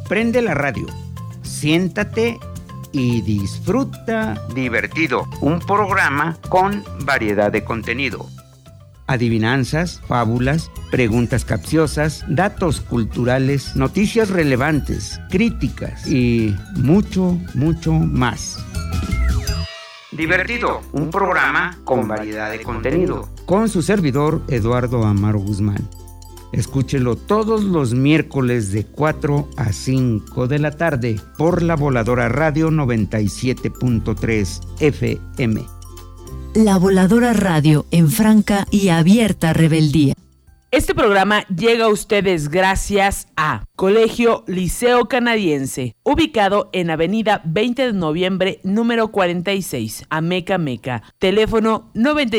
Prende la radio, siéntate y disfruta Divertido, un programa con variedad de contenido. Adivinanzas, fábulas, preguntas capciosas, datos culturales, noticias relevantes, críticas y mucho, mucho más. Divertido, un programa con variedad de contenido. Con su servidor, Eduardo Amaro Guzmán. Escúchelo todos los miércoles de 4 a 5 de la tarde por La Voladora Radio 97.3 FM. La Voladora Radio, en franca y abierta rebeldía. Este programa llega a ustedes gracias a Colegio Liceo Canadiense, ubicado en Avenida 20 de Noviembre, número 46, Amecameca. Teléfono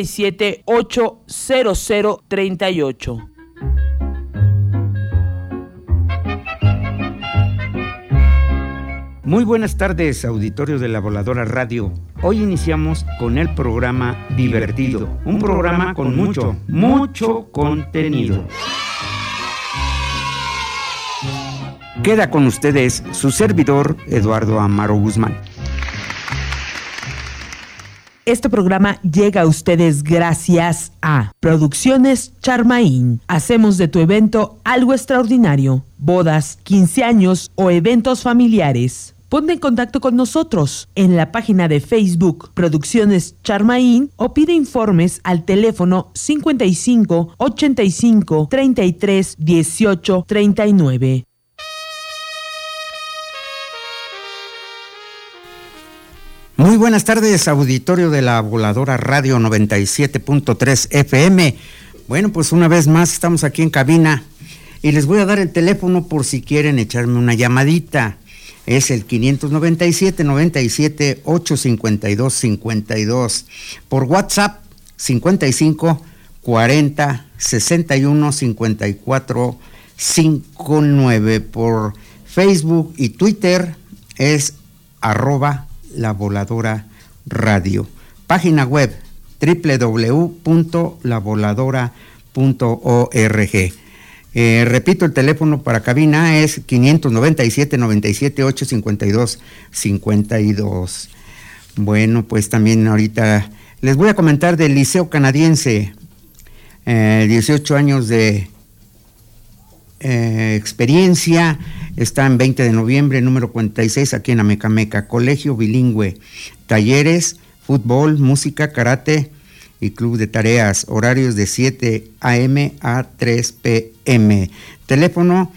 97-80038. Muy buenas tardes, auditorio de La Voladora Radio. Hoy iniciamos con el programa Divertido, un programa con mucho, mucho contenido. Queda con ustedes su servidor, Eduardo Amaro Guzmán. Este programa llega a ustedes gracias a Producciones Charmaín. Hacemos de tu evento algo extraordinario. Bodas, 15 años o eventos familiares. Ponte en contacto con nosotros en la página de Facebook Producciones Charmaín o pide informes al teléfono 55 85 33 18 39. Muy buenas tardes, auditorio de La Voladora Radio 97.3 FM. Bueno, pues una vez más estamos aquí en cabina y les voy a dar el teléfono por si quieren echarme una llamadita. Es el 597-852-52. Por WhatsApp, 55 40 61 54 59. Por Facebook y Twitter es @La Voladora Radio. Página web www.lavoladora.org. Repito, el teléfono para cabina es 597-97-852-52. Bueno, pues también ahorita les voy a comentar del Liceo Canadiense. 18 años de experiencia. Está en 20 de noviembre, número 46, aquí en Amecameca. Colegio bilingüe, talleres, fútbol, música, karate y club de tareas. Horarios de 7 a.m. a 3 p.m. Teléfono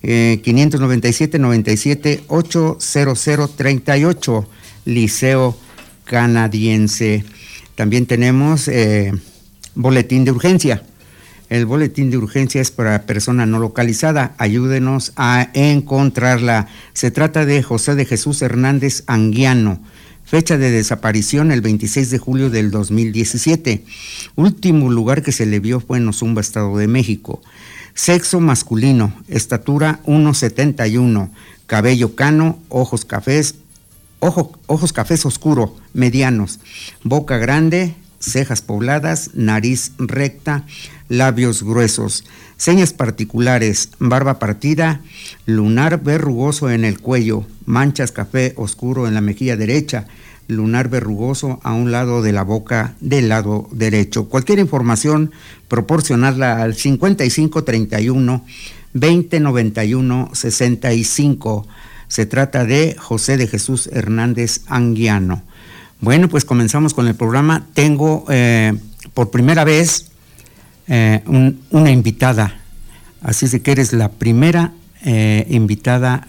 597-97-80038, Liceo Canadiense. También tenemos boletín de urgencia. El boletín de urgencia es para persona no localizada. Ayúdenos a encontrarla. Se trata de José de Jesús Hernández Anguiano. Fecha de desaparición el 26 de julio del 2017. Último lugar que se le vio fue en Ozumba, Estado de México. Sexo masculino, estatura 1.71, cabello cano, ojos cafés oscuro, medianos, boca grande, cejas pobladas, nariz recta, labios gruesos. Señas particulares: barba partida, lunar verrugoso en el cuello, manchas café oscuro en la mejilla derecha, lunar verrugoso a un lado de la boca del lado derecho. Cualquier información, proporcionarla al 5531 2091 65. Se trata de José de Jesús Hernández Anguiano. Bueno, pues comenzamos con el programa. Tengo por primera vez una invitada, así es de que eres la primera invitada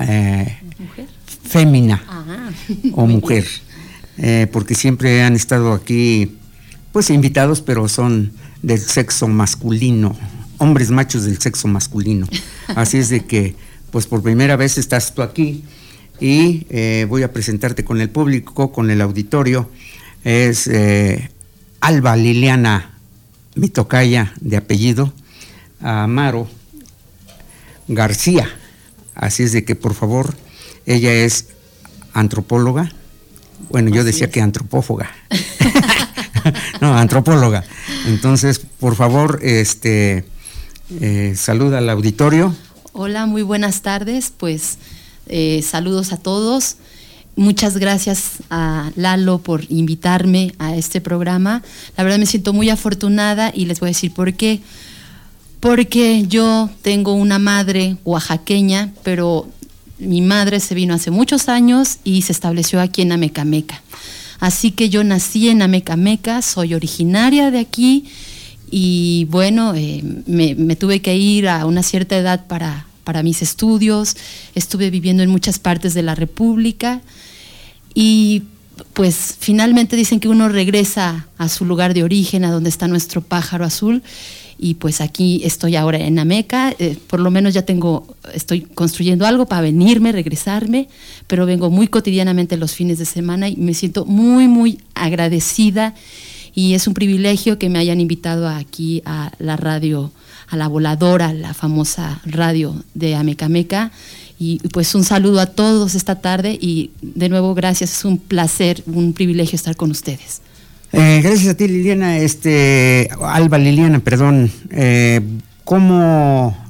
fémina o mujer, porque siempre han estado aquí pues invitados, pero son del sexo masculino, hombres machos del sexo masculino. Así es de que pues por primera vez estás tú aquí y voy a presentarte con el público, con el auditorio. Es Alba Liliana, mi tocaya de apellido, Amaro García. Así es de que, por favor, ella es antropóloga. Bueno, yo decía que antropófaga. No, antropóloga. Entonces, por favor, saluda al auditorio. Hola, muy buenas tardes. Pues saludos a todos. Muchas gracias a Lalo por invitarme a este programa. La verdad me siento muy afortunada y les voy a decir por qué. Porque yo tengo una madre oaxaqueña, pero mi madre se vino hace muchos años y se estableció aquí en Amecameca. Así que yo nací en Amecameca, soy originaria de aquí y bueno, me tuve que ir a una cierta edad para mis estudios. Estuve viviendo en muchas partes de la República y pues finalmente dicen que uno regresa a su lugar de origen, a donde está nuestro pájaro azul, y pues aquí estoy ahora en Ameca. Por lo menos ya estoy construyendo algo para venirme, regresarme, pero vengo muy cotidianamente los fines de semana y me siento muy, muy agradecida y es un privilegio que me hayan invitado aquí a la radio, a La Voladora, la famosa radio de Amecameca. Y pues un saludo a todos esta tarde y de nuevo gracias, es un placer, un privilegio estar con ustedes. Gracias a ti, Liliana, Alba Liliana, perdón. ¿Cómo,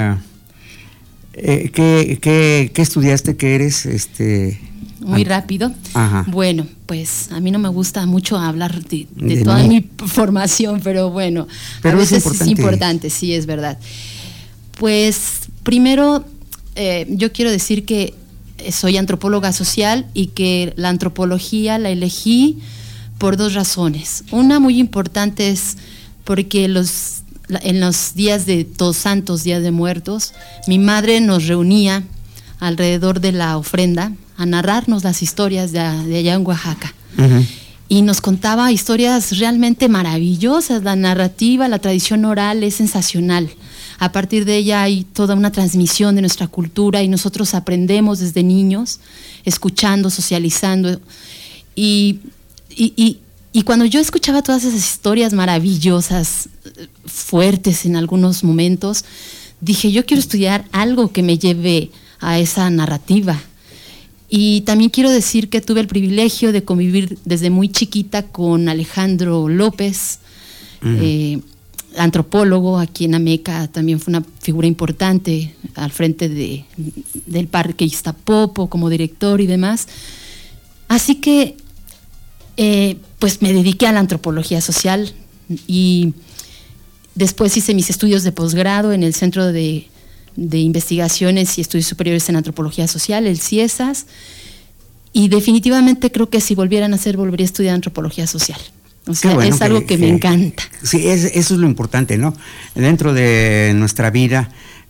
qué estudiaste, qué eres? Muy rápido. Ajá. Bueno, pues a mí no me gusta mucho hablar de toda mi formación, pero bueno, pero a veces es importante, sí, es verdad. Pues primero, yo quiero decir que soy antropóloga social y que la antropología la elegí por dos razones. Una muy importante es porque en los días de Todos Santos, Días de Muertos, mi madre nos reunía alrededor de la ofrenda a narrarnos las historias de allá en Oaxaca. Uh-huh. Y nos contaba historias realmente maravillosas. La narrativa, la tradición oral es sensacional. A partir de ella hay toda una transmisión de nuestra cultura y nosotros aprendemos desde niños, escuchando, socializando. Y cuando yo escuchaba todas esas historias maravillosas, fuertes en algunos momentos, dije, yo quiero estudiar algo que me lleve a esa narrativa. Y también quiero decir que tuve el privilegio de convivir desde muy chiquita con Alejandro López, antropólogo aquí en Ameca, también fue una figura importante al frente del Parque Iztapopo como director y demás. Así que pues me dediqué a la antropología social y después hice mis estudios de posgrado en el Centro de Investigaciones y Estudios Superiores en Antropología Social, el CIESAS, y definitivamente creo que si volviera a nacer volvería a estudiar antropología social. O sea, bueno, es algo que me encanta. Sí, eso es lo importante, ¿no? Dentro de nuestra vida,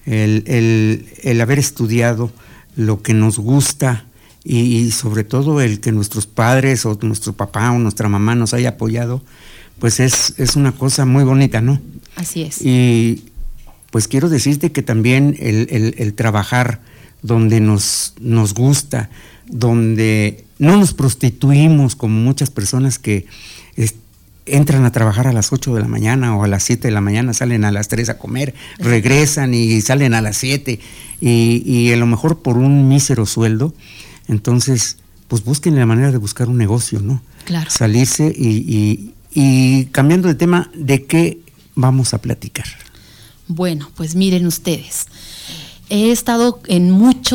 el haber estudiado lo que nos gusta y sobre todo el que nuestros padres o nuestro papá o nuestra mamá nos haya apoyado, pues es una cosa muy bonita, ¿no? Así es. Y pues quiero decirte que también el trabajar donde nos gusta, donde no nos prostituimos como muchas personas que entran a trabajar a las 8 de la mañana o a las 7 de la mañana, salen a las 3 a comer, regresan y salen a las 7 y a lo mejor por un mísero sueldo. Entonces, pues busquen la manera de buscar un negocio, ¿no? Claro. Salirse y cambiando de tema, ¿de qué vamos a platicar? Bueno, pues miren ustedes, he estado en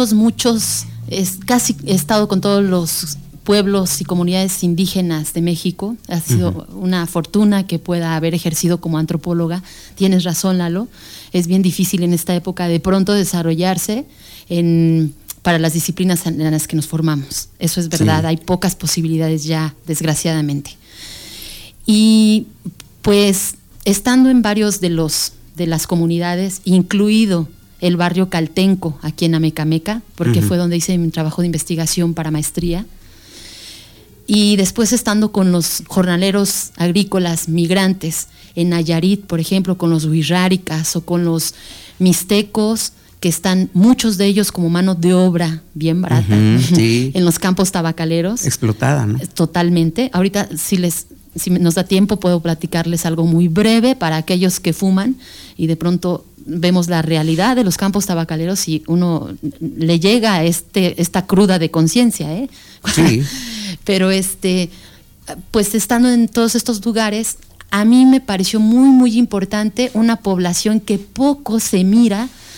casi he estado con todos los pueblos y comunidades indígenas de México. Ha sido una fortuna que pueda haber ejercido como antropóloga. Tienes razón, Lalo, es bien difícil en esta época de pronto desarrollarse para las disciplinas en las que nos formamos. Eso es verdad, sí. Hay pocas posibilidades ya, desgraciadamente. Y pues estando en varios de las comunidades, incluido el barrio Caltenco, aquí en Amecameca, porque fue donde hice mi trabajo de investigación para maestría, y después estando con los jornaleros agrícolas migrantes en Nayarit, por ejemplo, con los huirráricas o con los mixtecos, que están muchos de ellos como mano de obra bien barata, sí. En los campos tabacaleros. Explotada, ¿no? Totalmente. Ahorita, si nos da tiempo, puedo platicarles algo muy breve para aquellos que fuman y de pronto vemos la realidad de los campos tabacaleros y uno le llega esta cruda de conciencia, ¿eh? Sí. Pero pues estando en todos estos lugares, a mí me pareció muy, muy importante una población que poco se mira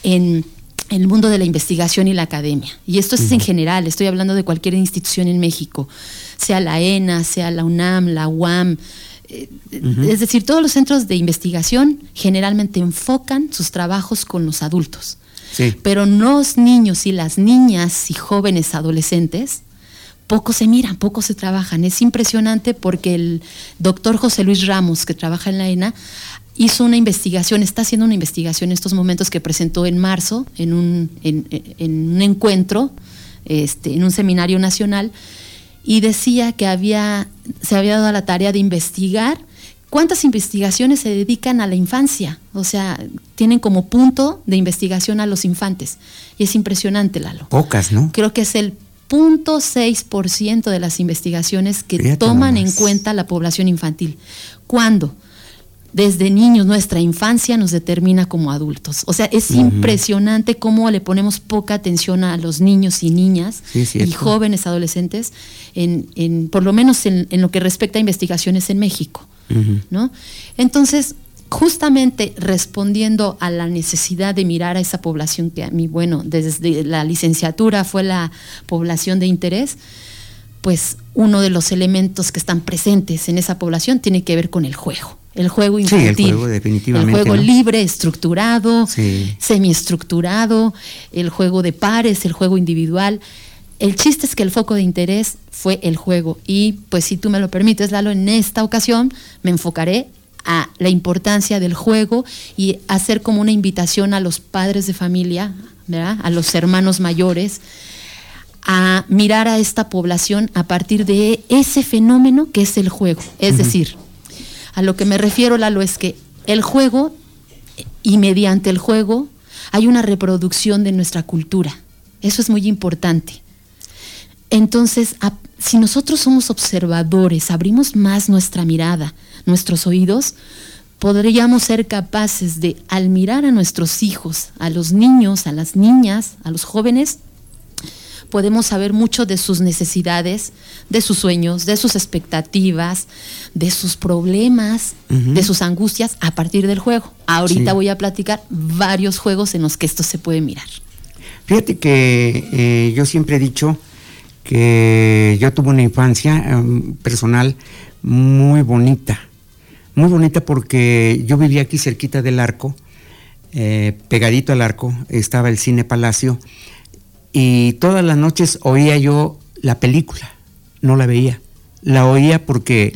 en el mundo de la investigación y la academia. Y esto es en general, estoy hablando de cualquier institución en México, sea la ENA, sea la UNAM, la UAM, es decir, todos los centros de investigación generalmente enfocan sus trabajos con los adultos. Sí. Pero los niños y las niñas y jóvenes adolescentes poco se miran, poco se trabajan. Es impresionante porque el doctor José Luis Ramos, que trabaja en la ENA, hizo una investigación, está haciendo una investigación en estos momentos que presentó en marzo en un encuentro, en un seminario nacional, y decía que se había dado la tarea de investigar cuántas investigaciones se dedican a la infancia, o sea, tienen como punto de investigación a los infantes, y es impresionante, Lalo. Pocas, ¿no? Creo que es el 0.6% de las investigaciones que toman en cuenta la población infantil. ¿Cuándo? Desde niños, nuestra infancia nos determina como adultos. O sea, es impresionante cómo le ponemos poca atención a los niños y niñas y jóvenes adolescentes, por lo menos en lo que respecta a investigaciones en México, ¿no? Entonces, justamente respondiendo a la necesidad de mirar a esa población que a mí, bueno, desde la licenciatura fue la población de interés, pues uno de los elementos que están presentes en esa población tiene que ver con el juego. El juego infantil. Sí, el juego definitivamente. El juego, ¿no?, libre, estructurado, sí, semiestructurado, el juego de pares, el juego individual. El chiste es que el foco de interés fue el juego. Y pues si tú me lo permites, Lalo, en esta ocasión me enfocaré a la importancia del juego y hacer como una invitación a los padres de familia, ¿verdad?, a los hermanos mayores, a mirar a esta población a partir de ese fenómeno que es el juego. Es decir, a lo que me refiero, Lalo, es que el juego, y mediante el juego, hay una reproducción de nuestra cultura. Eso es muy importante. Entonces, si nosotros somos observadores, abrimos más nuestra mirada, nuestros oídos, podríamos ser capaces de, al mirar a nuestros hijos, a los niños, a las niñas, a los jóvenes, podemos saber mucho de sus necesidades, de sus sueños, de sus expectativas, de sus problemas, de sus angustias a partir del juego. Ahorita voy a platicar varios juegos en los que esto se puede mirar. Fíjate que yo siempre he dicho que yo tuve una infancia personal muy bonita porque yo vivía aquí cerquita del Arco, pegadito al Arco, estaba el Cine Palacio, y todas las noches oía yo la película, no la veía, la oía porque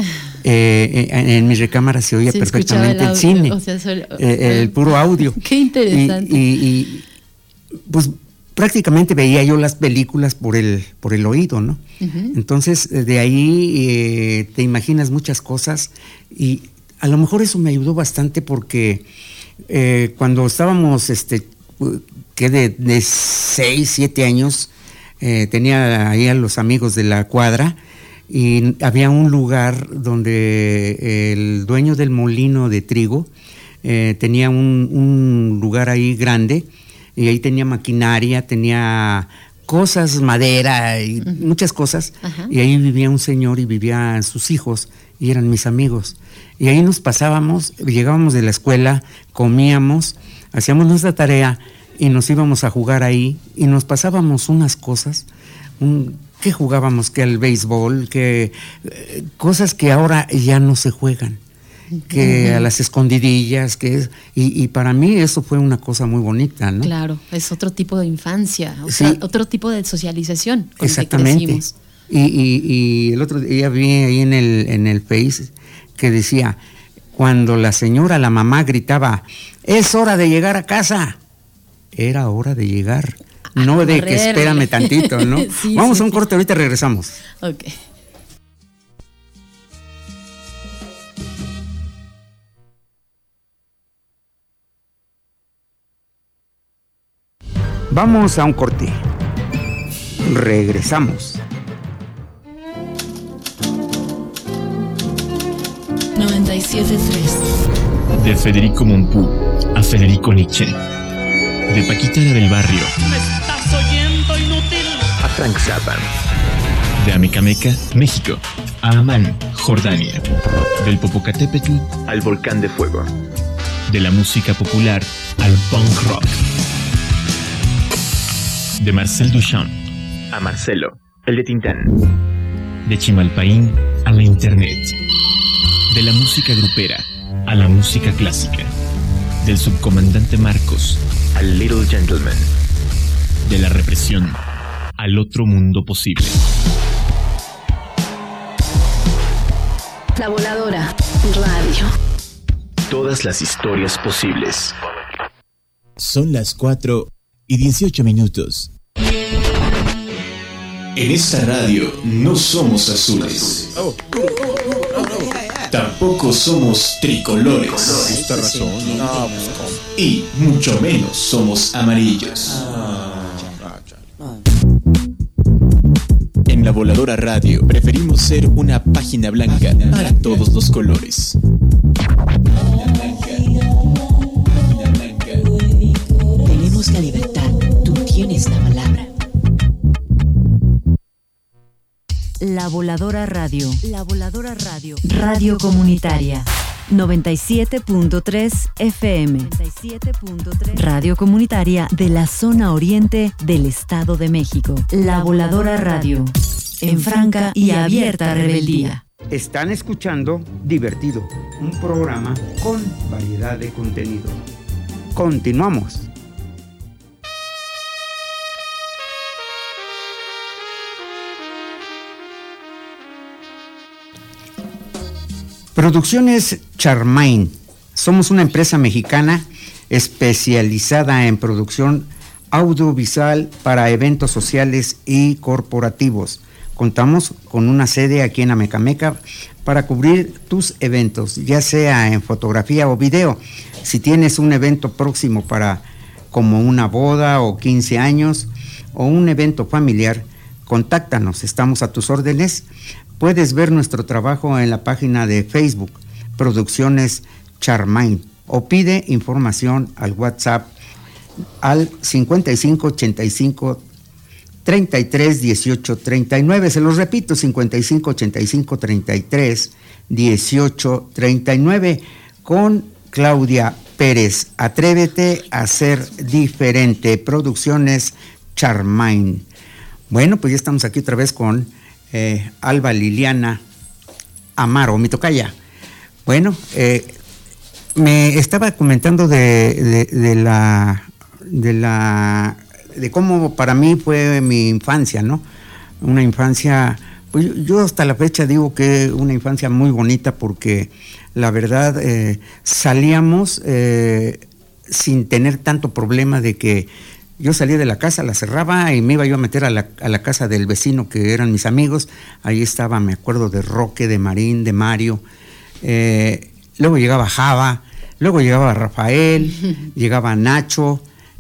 en mi recámara se oía perfectamente el cine, o sea, el puro audio. Qué interesante. Y pues prácticamente veía yo las películas por el oído, ¿no? Entonces de ahí te imaginas muchas cosas, y a lo mejor eso me ayudó bastante porque cuando estábamos que de 6, 7 años, tenía ahí a los amigos de la cuadra, y había un lugar donde el dueño del molino de trigo tenía un lugar ahí grande, y ahí tenía maquinaria, tenía cosas, madera y muchas cosas. Y ahí vivía un señor y vivían sus hijos, y eran mis amigos. Y ahí nos pasábamos, llegábamos de la escuela, comíamos, hacíamos nuestra tarea y nos íbamos a jugar ahí, y nos pasábamos unas cosas, que jugábamos, que al béisbol, que cosas que ahora ya no se juegan, que a las escondidillas, y para mí eso fue una cosa muy bonita, ¿no? Claro, es otro tipo de infancia, otro tipo de socialización. Exactamente. Y el otro día vi ahí en el Face que decía, cuando la mamá gritaba, es hora de llegar a casa, era hora de llegar, no de que espérame tantito, ¿no? Vamos a un corte, ahorita regresamos. Ok. Vamos a un corte. Regresamos. 97.3. De Federico Mompou a Federico Nietzsche. De Paquita la del Barrio. ¿Me estás oyendo, inútil? A Frank Zappa. De Amecameca, México, a Amán, Jordania. Del Popocatépetl al Volcán de Fuego. De la música popular al punk rock. De Marcel Duchamp a Marcelo, el de Tintán. De Chimalpaín a la internet. De la música grupera a la música clásica. Del subcomandante Marcos al Little Gentleman. De la represión al otro mundo posible. La Voladora Radio. Todas las historias posibles. Son las 4:18. En esta radio no somos azules. Tampoco somos tricolores. Y mucho menos somos amarillos. En La Voladora Radio preferimos ser una página blanca para todos los colores. Tenemos la libertad, tú tienes la palabra. La Voladora Radio. La Voladora Radio. Radio comunitaria. 97.3 FM. 97.3. Radio comunitaria de la zona oriente del Estado de México. La Voladora Radio. En franca y abierta rebeldía. Están escuchando Divertido, un programa con variedad de contenido. Continuamos. Producciones Charmain. Somos una empresa mexicana especializada en producción audiovisual para eventos sociales y corporativos. Contamos con una sede aquí en Amecameca para cubrir tus eventos, ya sea en fotografía o video. Si tienes un evento próximo para como una boda o 15 años o un evento familiar, contáctanos, estamos a tus órdenes. Puedes ver nuestro trabajo en la página de Facebook, Producciones Charmain, o pide información al WhatsApp al 5585 33 18 39. Se los repito, 55 85 33 18 39, con Claudia Pérez. Atrévete a ser diferente. Producciones Charmain. Bueno, pues ya estamos aquí otra vez con Alba Liliana Amaro, mi tocaya. Bueno, me estaba comentando de cómo para mí fue mi infancia, ¿no? Una infancia, pues yo hasta la fecha digo que una infancia muy bonita, porque la verdad salíamos sin tener tanto problema de que yo salía de la casa, la cerraba y me iba yo a meter a la casa del vecino, que eran mis amigos. Ahí estaba, me acuerdo de Roque, de Marín, de Mario. Luego llegaba Java, luego llegaba Rafael, llegaba Nacho,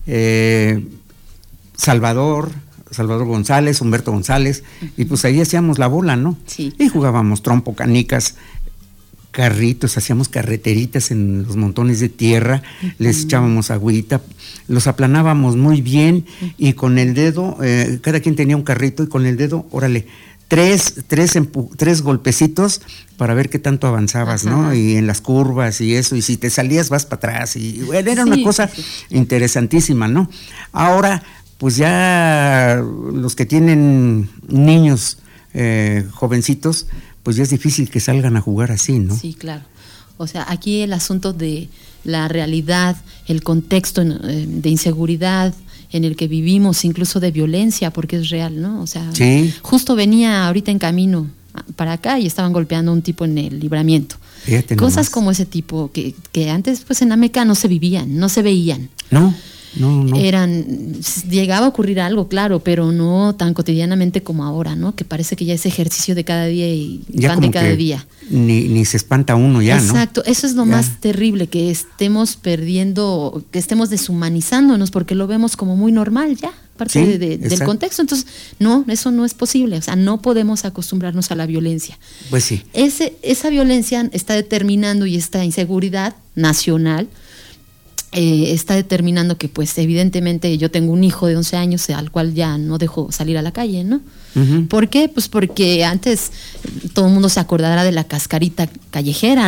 Salvador González, Humberto González, y pues ahí hacíamos la bola, ¿no? Sí. Y jugábamos trompo, canicas, carritos, hacíamos carreteritas en los montones de tierra, les echábamos agüita, los aplanábamos muy bien, y con el dedo, cada quien tenía un carrito, y con el dedo, órale, tres golpecitos para ver qué tanto avanzabas, ¿no? Y en las curvas y eso, y si te salías vas para atrás, y bueno, era una cosa interesantísima, ¿no? Ahora, pues ya los que tienen niños jovencitos, pues ya es difícil que salgan a jugar así, ¿no? Sí, claro. O sea, aquí el asunto de la realidad, el contexto de inseguridad en el que vivimos, incluso de violencia, porque es real, ¿no? O sea, sí. Justo venía ahorita en camino para acá y estaban golpeando a un tipo en el Libramiento. Fíjate Cosas nomás. Como ese tipo que antes pues en Ameca no se vivían, no se veían. No. Llegaba a ocurrir algo, claro, pero no tan cotidianamente como ahora, ¿no? Que parece que ya es ejercicio de cada día y ya pan de cada día. Ni se espanta uno ya, ¿no? Exacto, eso es lo ya. Más terrible, que estemos perdiendo, que estemos deshumanizándonos, porque lo vemos como muy normal ya, parte del contexto. Entonces, no, eso no es posible. O sea, no podemos acostumbrarnos a la violencia. Pues sí. Esa violencia está determinando, y esta inseguridad nacional está determinando que, pues, evidentemente yo tengo un hijo de 11 años al cual ya no dejo salir a la calle, ¿no? Uh-huh. ¿Por qué? Pues porque antes todo el mundo se acordará de la cascarita callejera, ¿no?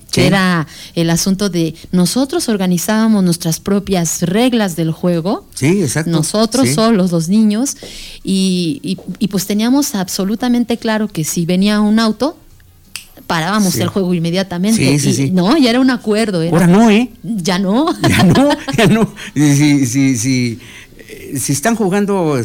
que era el asunto de nosotros organizábamos nuestras propias reglas del juego. Sí, exacto. Nosotros solos, los niños, y pues teníamos absolutamente claro que si venía un auto, parábamos el juego inmediatamente. Sí. No, ya era un acuerdo. Ahora no, Ya no. Ya no. Si están jugando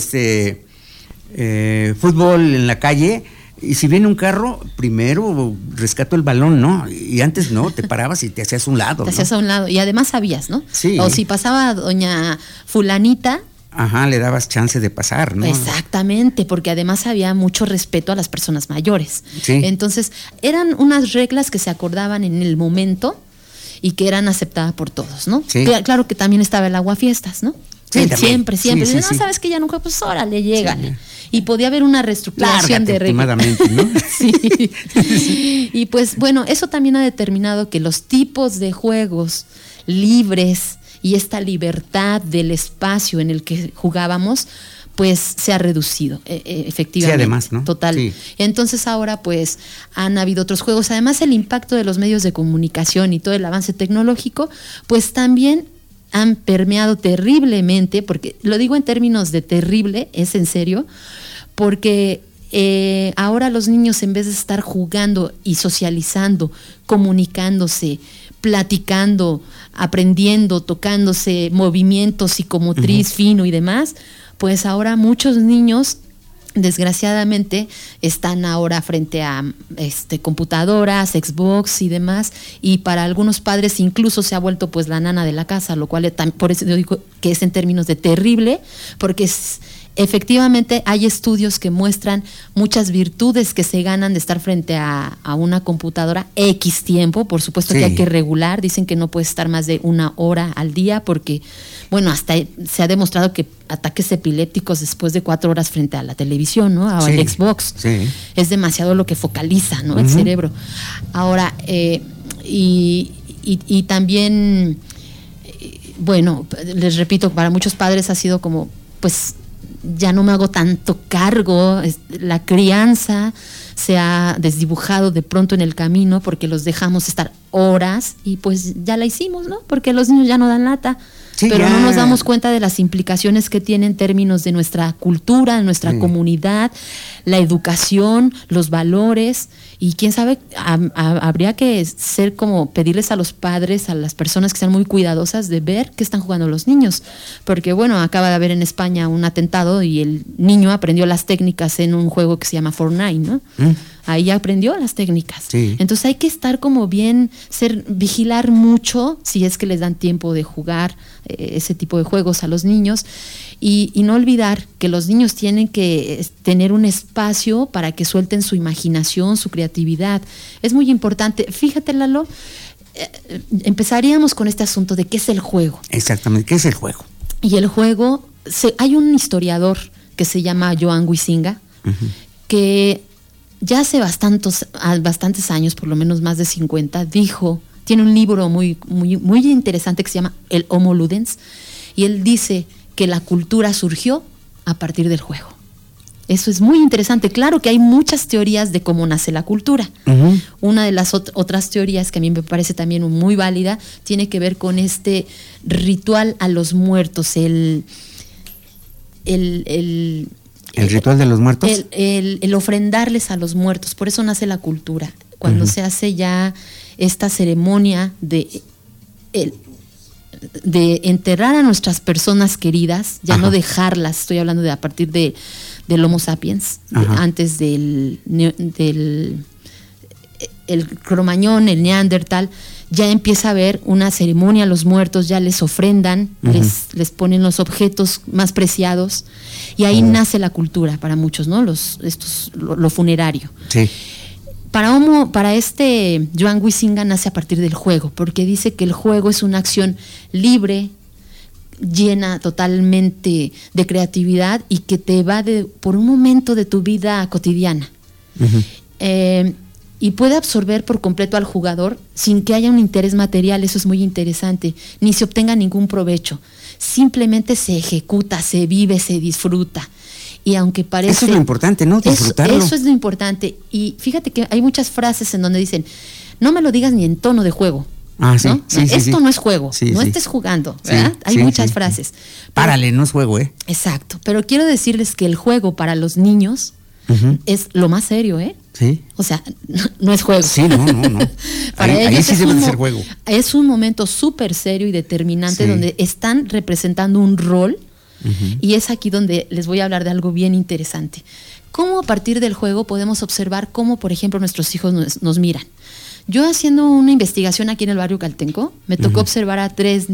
fútbol en la calle, y si viene un carro, primero rescato el balón, ¿no? Y antes no, te parabas y te hacías a un lado. Te hacías a un lado. Y además sabías, ¿no? Sí. O si pasaba doña fulanita. Ajá, le dabas chance de pasar, ¿no? Exactamente, porque además había mucho respeto a las personas mayores. Sí. Entonces, eran unas reglas que se acordaban en el momento y que eran aceptadas por todos, ¿no? Sí. Claro que también estaba el aguafiestas, ¿no? Sí, siempre. Sí, no, sabes que ya no juega, pues órale, llégale. Sí. Y podía haber una reestructuración de reglas. ¿No? Sí. Y pues bueno, eso también ha determinado que los tipos de juegos libres y esta libertad del espacio en el que jugábamos, pues se ha reducido, efectivamente. Sí, además, ¿no? Total. Sí. Entonces ahora pues han habido otros juegos. Además el impacto de los medios de comunicación y todo el avance tecnológico, pues también han permeado terriblemente, porque lo digo en términos de terrible, es en serio, porque ahora los niños, en vez de estar jugando y socializando, comunicándose, platicando, aprendiendo, tocándose, movimiento psicomotriz fino y demás, pues ahora muchos niños, desgraciadamente, están ahora frente a computadoras, Xbox y demás, y para algunos padres incluso se ha vuelto pues la nana de la casa, lo cual por eso yo digo que es en términos de terrible, porque efectivamente hay estudios que muestran muchas virtudes que se ganan de estar frente a una computadora X tiempo. Por supuesto que hay que regular, dicen que no puedes estar más de 1 hora al día porque, bueno, hasta se ha demostrado que ataques epilépticos después de 4 horas frente a la televisión, ¿no? O el Xbox. Sí. Es demasiado lo que focaliza, ¿no? El cerebro. Ahora, y también, bueno, les repito, para muchos padres ha sido como, pues, ya no me hago tanto cargo, la crianza se ha desdibujado de pronto en el camino porque los dejamos estar horas y pues ya la hicimos, ¿no? Porque los niños ya no dan lata, pero no nos damos cuenta de las implicaciones que tiene en términos de nuestra cultura, de nuestra comunidad, la educación, los valores, y quién sabe, habría que ser como pedirles a los padres, a las personas que sean muy cuidadosas de ver qué están jugando los niños, porque bueno, acaba de haber en España un atentado y el niño aprendió las técnicas en un juego que se llama Fortnite, ¿no? Ahí aprendió las técnicas. Sí. Entonces hay que estar como bien, vigilar mucho si es que les dan tiempo de jugar ese tipo de juegos a los niños y no olvidar que los niños tienen que tener un espacio para que suelten su imaginación, su creatividad. Es muy importante. Fíjate, Lalo, empezaríamos con este asunto de qué es el juego. Exactamente, ¿qué es el juego? Y el juego, hay un historiador que se llama Joan Huizinga, que ya hace bastantes años, por lo menos más de 50, tiene un libro muy, muy, muy interesante que se llama El Homo Ludens, y él dice que la cultura surgió a partir del juego. Eso es muy interesante. Claro que hay muchas teorías de cómo nace la cultura. Una de las otras teorías que a mí me parece también muy válida tiene que ver con este ritual a los muertos, el ritual de los muertos. El ofrendarles a los muertos. Por eso nace la cultura. Cuando se hace ya esta ceremonia de enterrar a nuestras personas queridas, ya no dejarlas, estoy hablando de a partir del Homo sapiens, antes del el Cromañón, el Neandertal, ya empieza a haber una ceremonia a los muertos, ya les ofrendan, les ponen los objetos más preciados, y ahí nace la cultura para muchos, ¿no? Lo funerario. Sí. Para Joan Huizinga nace a partir del juego, porque dice que el juego es una acción libre, llena totalmente de creatividad y que te evade por un momento de tu vida cotidiana. Y puede absorber por completo al jugador sin que haya un interés material. Eso es muy interesante, ni se obtenga ningún provecho, simplemente se ejecuta, se vive, se disfruta. Y aunque parece... Eso es lo importante, ¿no? Disfrutarlo. Eso es lo importante. Y fíjate que hay muchas frases en donde dicen, no me lo digas ni en tono de juego. Ah, sí, ¿no? sí, Esto sí. no es juego, Sí, no sí. estés jugando, ¿verdad? Hay sí, muchas sí. frases. Párale, no es juego, ¿eh? Exacto, pero quiero decirles que el juego para los niños es lo más serio, ¿eh? Sí. O sea, no es juego. Sí, no. Para ahí ellos sí debe de ser juego. Es un momento súper serio y determinante, Sí. donde están representando un rol, y es aquí donde les voy a hablar de algo bien interesante. Cómo a partir del juego podemos observar cómo, por ejemplo, nuestros hijos nos miran. Yo, haciendo una investigación aquí en el barrio Caltenco, me tocó observar a tres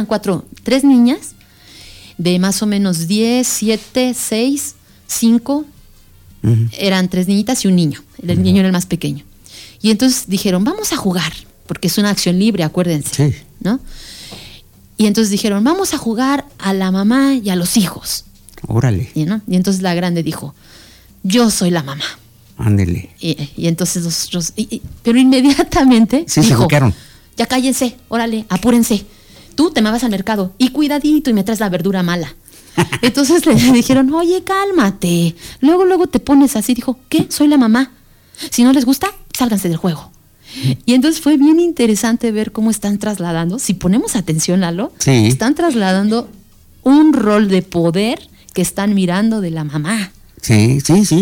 niñas de más o menos 10, 7, 6, 5. Eran 3 niñitas y un niño. El niño era el más pequeño. Y entonces dijeron, vamos a jugar, porque es una acción libre, acuérdense. Sí. ¿No? Y entonces dijeron, vamos a jugar a la mamá y a los hijos. Órale. ¿No? Y entonces la grande dijo, yo soy la mamá. Ándele. Y entonces nosotros, pero inmediatamente Sí, dijo, se bloquearon. ya cállense, órale, apúrense. Tú te me vas al mercado y cuidadito y me traes la verdura mala. Entonces le dijeron, oye, cálmate. Luego te pones así. Dijo, ¿qué? Soy la mamá. Si no les gusta, sálganse del juego. Y entonces fue bien interesante ver cómo están trasladando. Si ponemos atención, Lalo, Sí. están trasladando un rol de poder que están mirando de la mamá. Sí.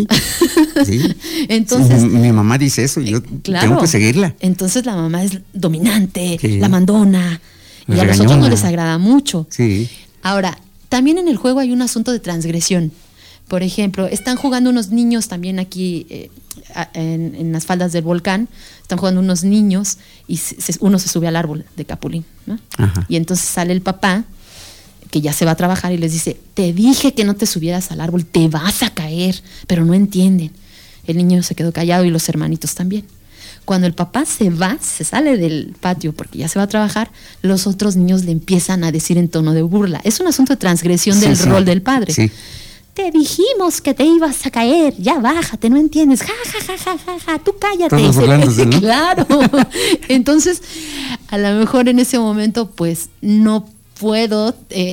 Entonces, mi mamá dice eso, yo claro, tengo que seguirla. Entonces la mamá es dominante, Sí. la mandona, y a los Regañona. otros no les agrada mucho. Sí. Ahora, también en el juego hay un asunto de transgresión. Por ejemplo, están jugando unos niños también aquí en las faldas del volcán. Están jugando unos niños y uno se sube al árbol de capulín, ¿no? Ajá. Y entonces sale el papá, que ya se va a trabajar, y les dice, te dije que no te subieras al árbol, te vas a caer, pero no entienden. El niño se quedó callado y los hermanitos también. Cuando el papá se sale del patio porque ya se va a trabajar, los otros niños le empiezan a decir en tono de burla. Es un asunto de transgresión del rol del padre. Sí. Te dijimos que te ibas a caer, ya bájate, no entiendes, ja, tú cállate. Todos burlándose, ¿no? Claro. Entonces, a lo mejor en ese momento, pues, no puedo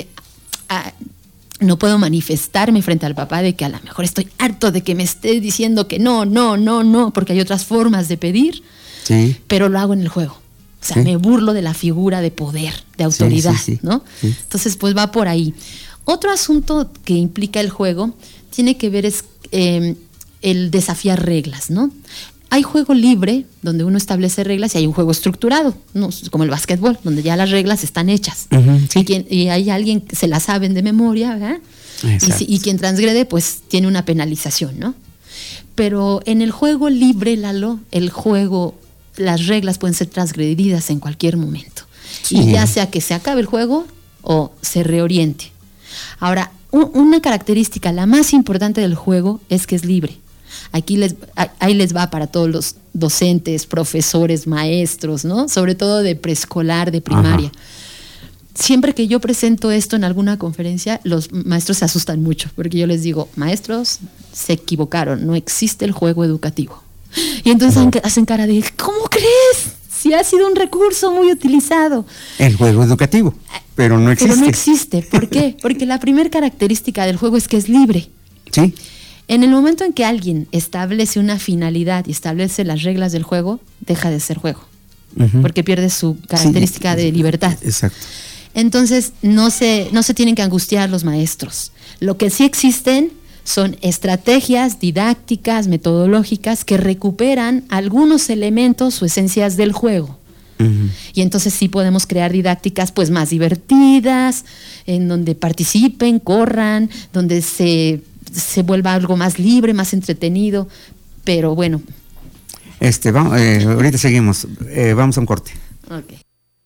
manifestarme frente al papá de que a lo mejor estoy harto de que me esté diciendo que no, porque hay otras formas de pedir, Sí. pero lo hago en el juego. O sea, Sí. me burlo de la figura de poder, de autoridad, sí. ¿no? Sí. Entonces, pues va por ahí. Otro asunto que implica el juego tiene que ver el desafiar reglas, ¿no? Hay juego libre, donde uno establece reglas, y hay un juego estructurado, ¿no? Como el básquetbol, donde ya las reglas están hechas. Sí. Y hay alguien que se las saben de memoria, ¿verdad? Y quien transgrede, pues tiene una penalización, ¿no? Pero en el juego libre, Lalo, las reglas pueden ser transgredidas en cualquier momento. Sí. Y ya sea que se acabe el juego o se reoriente. Ahora, una característica, la más importante del juego, es que es libre. Ahí les va para todos los docentes, profesores, maestros, ¿no? Sobre todo de preescolar, de primaria. Ajá. Siempre que yo presento esto en alguna conferencia, los maestros se asustan mucho, porque yo les digo, maestros, se equivocaron, no existe el juego educativo. Y entonces hacen cara de, ¿cómo crees? Si ha sido un recurso muy utilizado. El juego educativo, pero no existe. Pero no existe. ¿Por qué? Porque la primera característica del juego es que es libre. Sí. En el momento en que alguien establece una finalidad y establece las reglas del juego, deja de ser juego. Porque pierde su característica de libertad. Exacto. Entonces, no se tienen que angustiar los maestros. Lo que sí existen son estrategias didácticas, metodológicas, que recuperan algunos elementos o esencias del juego. Y entonces sí podemos crear didácticas pues más divertidas, en donde participen, corran, donde se vuelva algo más libre, más entretenido. Pero bueno. Ahorita seguimos. Vamos a un corte. Okay.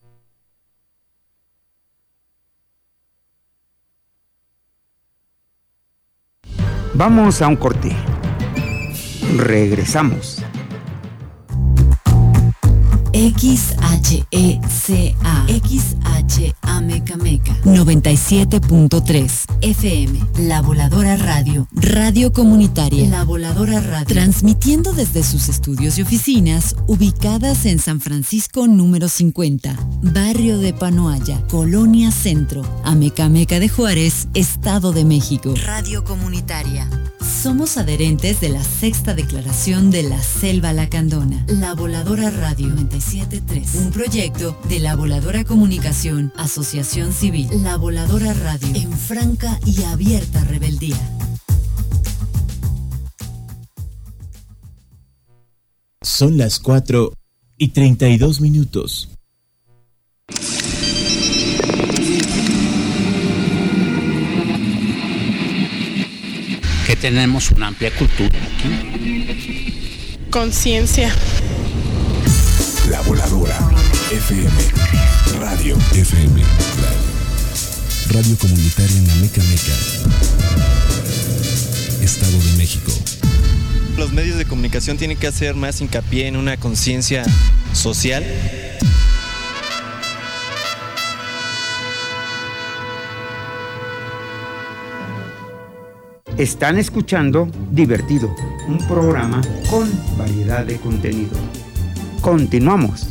Vamos a un corte. Regresamos. XHECA XHAMG Amecameca 97.3 FM. La Voladora Radio. Radio comunitaria. La Voladora Radio. Transmitiendo desde sus estudios y oficinas ubicadas en San Francisco número 50, Barrio de Panoaya, Colonia Centro, Amecameca de Juárez, Estado de México. Radio comunitaria. Somos adherentes de la Sexta Declaración de la Selva Lacandona. La Voladora Radio 97.3. Un proyecto de La Voladora Comunicación, Asociación Civil. La Voladora Radio. En franca y abierta rebeldía. Son las 4:32. Que tenemos una amplia cultura aquí. Conciencia. La Voladora FM. Radio FM. Radio comunitaria en Amecameca, Estado de México. Los medios de comunicación tienen que hacer más hincapié en una conciencia social. Están escuchando Divertido, un programa con variedad de contenido. Continuamos.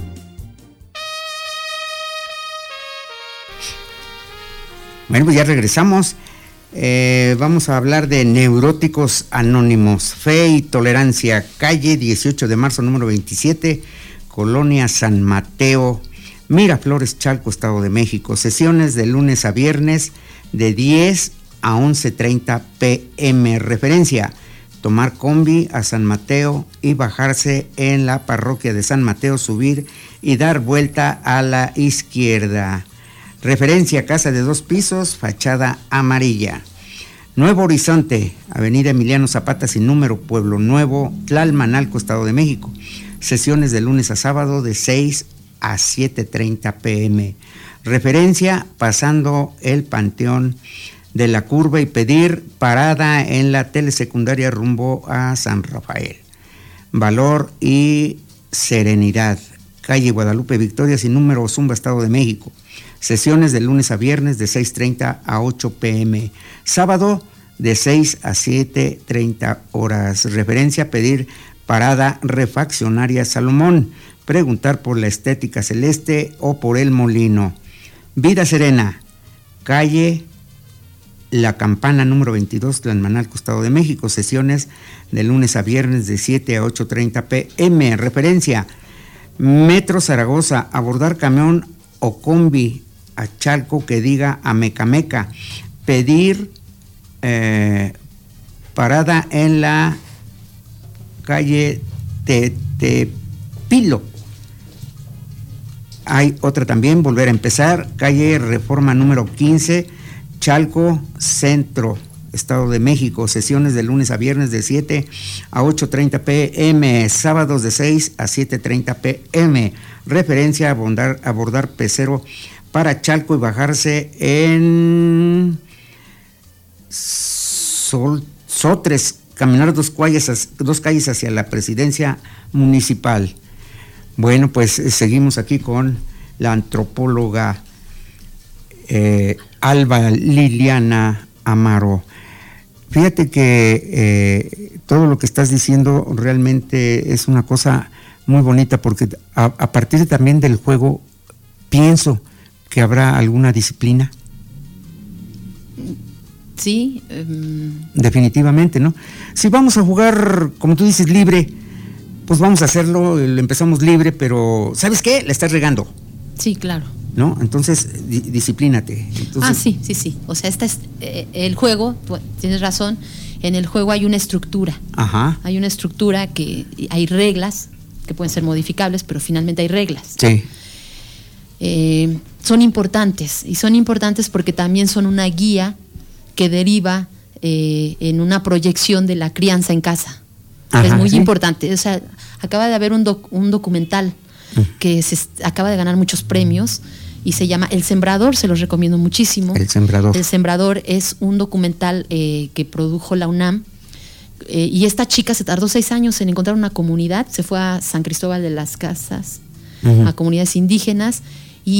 Bueno, pues ya regresamos. Vamos a hablar de Neuróticos Anónimos, Fe y Tolerancia, calle 18 de marzo, número 27, Colonia San Mateo, Miraflores, Chalco, Estado de México. Sesiones de lunes a viernes de 10 a 11:30 p.m. Referencia: tomar combi a San Mateo y bajarse en la parroquia de San Mateo, subir y dar vuelta a la izquierda. Referencia: casa de 2 pisos, fachada amarilla. Nuevo Horizonte, avenida Emiliano Zapata sin número, Pueblo Nuevo, Tlalmanalco, Estado de México. Sesiones de lunes a sábado de 6 a 7:30 p.m. Referencia: pasando el Panteón de la Curva y pedir parada en la telesecundaria rumbo a San Rafael. Valor y Serenidad, calle Guadalupe Victoria sin número, Zumba, Estado de México. Sesiones de lunes a viernes de 6:30 a 8 p.m. Sábado de 6 a 7:30 horas. Referencia: pedir parada refaccionaria Salomón. Preguntar por la Estética Celeste o por El Molino. Vida Serena, calle La Campana número 22, Tlalmanalco, Estado de México. Sesiones de lunes a viernes de 7 a 8:30 p.m. Referencia: Metro Zaragoza, abordar camión o combi a Chalco que diga Amecameca. Pedir parada en la calle Tetepilo. Hay otra también, volver a empezar, calle Reforma número 15, Chalco Centro, Estado de México. Sesiones de lunes a viernes de 7 a 8:30 p.m. Sábados de 6 a 7:30 p.m. Referencia: abordar pecero para Chalco y bajarse en Sotres, caminar 2 calles hacia la presidencia municipal. Bueno, pues seguimos aquí con la antropóloga Alba Liliana Amaro. Fíjate que todo lo que estás diciendo realmente es una cosa muy bonita, porque a partir también del juego pienso que habrá alguna disciplina. Sí. Definitivamente, ¿no? Si vamos a jugar, como tú dices, libre, pues vamos a hacerlo, empezamos libre, pero ¿sabes qué? La estás regando. Sí, claro. ¿No? Entonces, disciplínate. Entonces, sí. O sea, el juego, tienes razón, en el juego hay una estructura. Ajá. Hay una estructura que hay reglas que pueden ser modificables, pero finalmente hay reglas. Sí. Son importantes, y son importantes porque también son una guía que deriva en una proyección de la crianza en casa. Ajá, es muy importante. O sea, acaba de haber un documental que acaba de ganar muchos premios y se llama El Sembrador, se los recomiendo muchísimo. El Sembrador. El Sembrador es un documental que produjo la UNAM, y esta chica se tardó 6 años en encontrar una comunidad, se fue a San Cristóbal de las Casas, a comunidades indígenas, y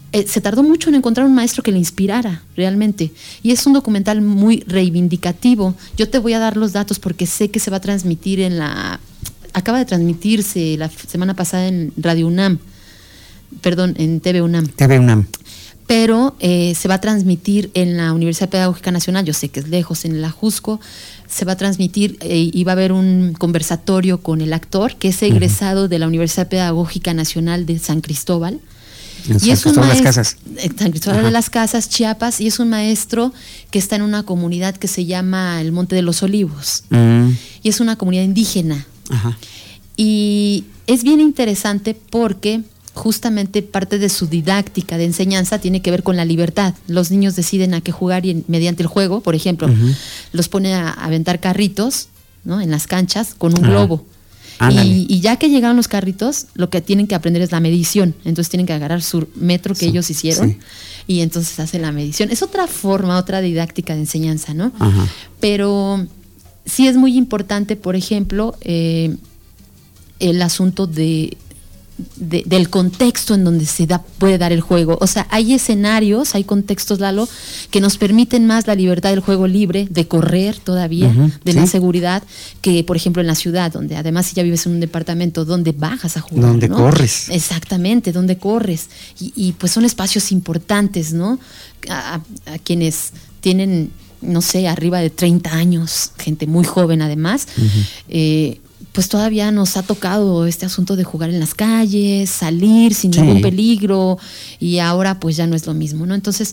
se tardó mucho en encontrar un maestro que le inspirara realmente, y es un documental muy reivindicativo. Yo te voy a dar los datos porque sé que se va a transmitir acaba de transmitirse la semana pasada en Radio UNAM, perdón, en TV UNAM. Pero se va a transmitir en la Universidad Pedagógica Nacional, yo sé que es lejos, en la Jusco, se va a transmitir y va a haber un conversatorio con el actor, que es egresado de la Universidad Pedagógica Nacional de San Cristóbal. Y es un maestro de las Casas. San Cristóbal de las Casas, Chiapas, y es un maestro que está en una comunidad que se llama el Monte de los Olivos. Y es una comunidad indígena. Ajá. Y es bien interesante porque justamente parte de su didáctica de enseñanza tiene que ver con la libertad. Los niños deciden a qué jugar y mediante el juego, por ejemplo, los pone a aventar carritos, ¿no?, en las canchas con un globo. Y ya que llegaron los carritos, lo que tienen que aprender es la medición. Entonces tienen que agarrar su metro que ellos hicieron y entonces hacen la medición. Es otra forma, otra didáctica de enseñanza, ¿no? Ajá. Pero sí es muy importante, por ejemplo, el asunto del contexto en donde puede dar el juego. O sea, hay escenarios, hay contextos, Lalo, que nos permiten más la libertad del juego libre, de correr todavía, de la seguridad, que por ejemplo en la ciudad, donde además si ya vives en un departamento, donde bajas a jugar, donde corres. Exactamente, donde corres. Y pues son espacios importantes, ¿no? A quienes tienen, no sé, arriba de 30 años, gente muy joven además, pues todavía nos ha tocado este asunto de jugar en las calles, salir sin ningún peligro, y ahora pues ya no es lo mismo, ¿no? Entonces,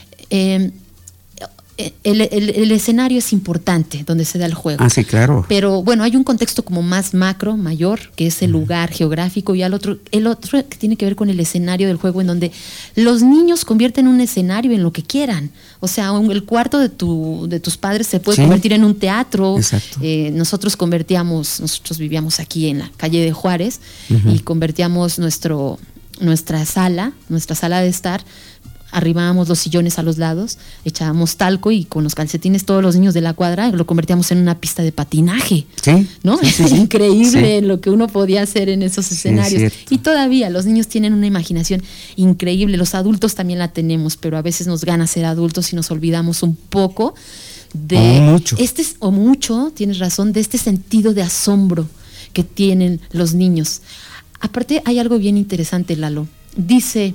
el escenario es importante donde se da el juego. Sí, claro. Pero bueno, hay un contexto como más macro, mayor, que es el lugar geográfico, y el otro que tiene que ver con el escenario del juego, en donde los niños convierten un escenario en lo que quieran. O sea, el cuarto de tus padres se puede convertir en un teatro. Nosotros vivíamos aquí en la calle de Juárez, y convertíamos nuestra sala de estar. Arribábamos los sillones a los lados, echábamos talco y con los calcetines todos los niños de la cuadra lo convertíamos en una pista de patinaje. ¿No? Increíble lo que uno podía hacer en esos escenarios. Y todavía los niños tienen una imaginación increíble, los adultos también la tenemos, pero a veces nos gana ser adultos y nos olvidamos un poco de tienes razón, de este sentido de asombro que tienen los niños. Aparte hay algo bien interesante, Lalo. Dice